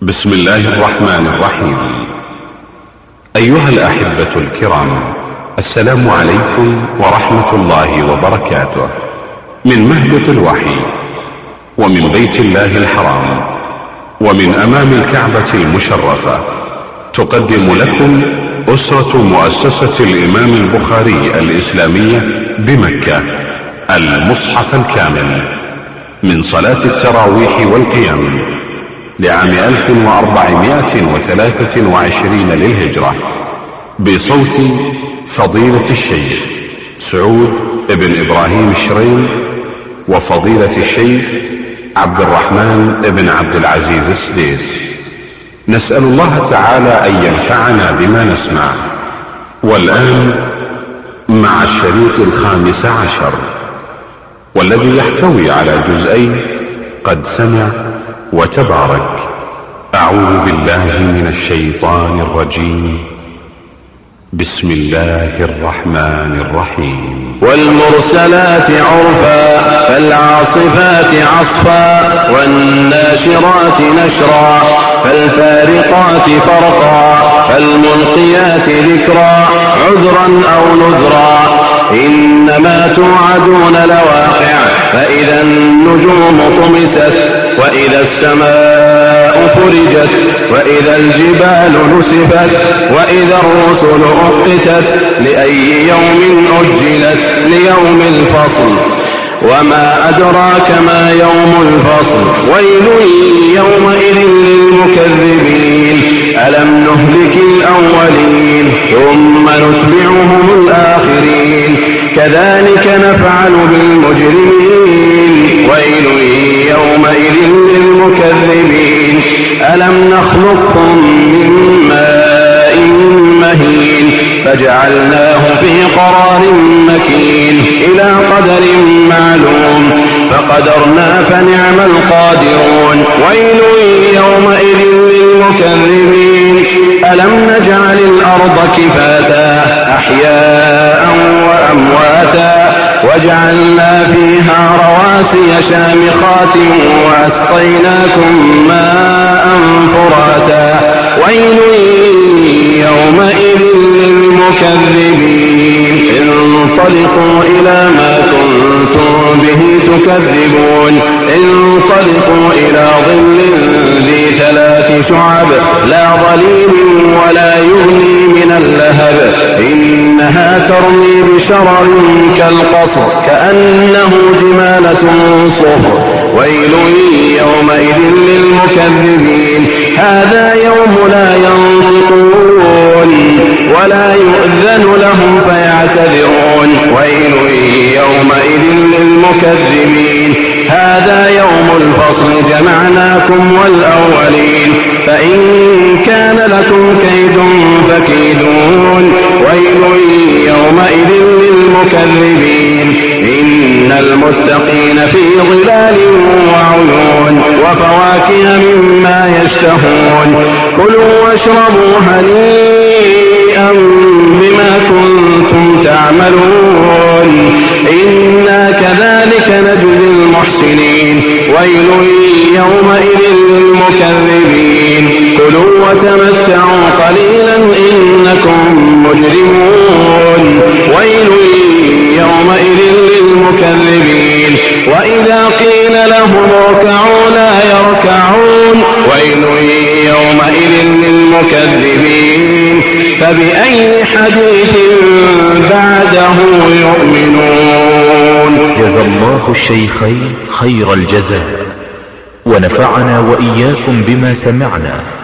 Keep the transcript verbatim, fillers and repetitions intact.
بسم الله الرحمن الرحيم. أيها الأحبة الكرام، السلام عليكم ورحمة الله وبركاته. من مهبط الوحي ومن بيت الله الحرام ومن أمام الكعبة المشرفة تقدم لكم أسرة مؤسسة الإمام البخاري الإسلامية بمكة المصحف الكامل من صلاة التراويح والقيام لعام ألف وأربعمائة وثلاثة وعشرين للهجرة، بصوت فضيلة الشيخ سعود بن إبراهيم الشريم وفضيلة الشيخ عبد الرحمن بن عبد العزيز السديس. نسأل الله تعالى أن ينفعنا بما نسمع. والآن مع الشريط الخامس عشر، والذي يحتوي على جزئين قد سمع وتبارك. أعوذ بالله من الشيطان الرجيم. بسم الله الرحمن الرحيم. والمرسلات عرفا فالعاصفات عصفا والناشرات نشرا فالفارقات فرقا فالملقيات ذكرا عذرا أو نذرا إنما توعدون لواقع فإذا النجوم طمست وإذا السماء فرجت وإذا الجبال نسفت وإذا الرسل أقتت لأي يوم أجلت ليوم الفصل وما أدراك ما يوم الفصل ويل يومئذ للمكذبين ألم نهلك الأولين ثم نتبعهم الآخرين كذلك نفعل بالمجرمين ويل يومئذ للمكذبين ألم نخلقكم من ماء مهين فجعلناه في قرار مكين إلى قدر معلوم فقدرنا فنعم القادرون ويل يومئذ للمكذبين ألم نجعل الأرض كفاتا أحياء وأمواتا وجعلنا فيها رواسي شامخات وأسقيناكم ماء فراتا ويل يومئذ للمكذبين انطلقوا إلى ما كنتم به تكذبون انطلقوا إلى ظل ذي ثلاث شعب لا ظليل ولا يغني من اللهب إنها ترمي بشرر كالقصر كأنه جمالة صفر ويل يومئذ للمكذبين هذا يوم لا ينطقون ولا يؤذن لهم فيعتذرون ويل يومئذ للمكذبين هذا يوم الفصل جمعناكم والأولين فإن كان لكم كيد فكيدون ويل يومئذ للمكذبين إن المتقين في ظلال وعيون وفواكه مما يشتهون كلوا واشربوا هنيئا بما كنتم تعملون إنا كذلك نجزي المحسنين ويل يومئذ للمكذبين كلوا وتمتعوا قليلا إنكم مجرمون ويل يومئذ للمكذبين وإذا قيل لهم اركعوا لا يركعون ويل يومئذ للمكذبين فبأي حديث بعده يؤمنون. جزى الله الشيخين خير الجزاء ونفعنا وإياكم بما سمعنا.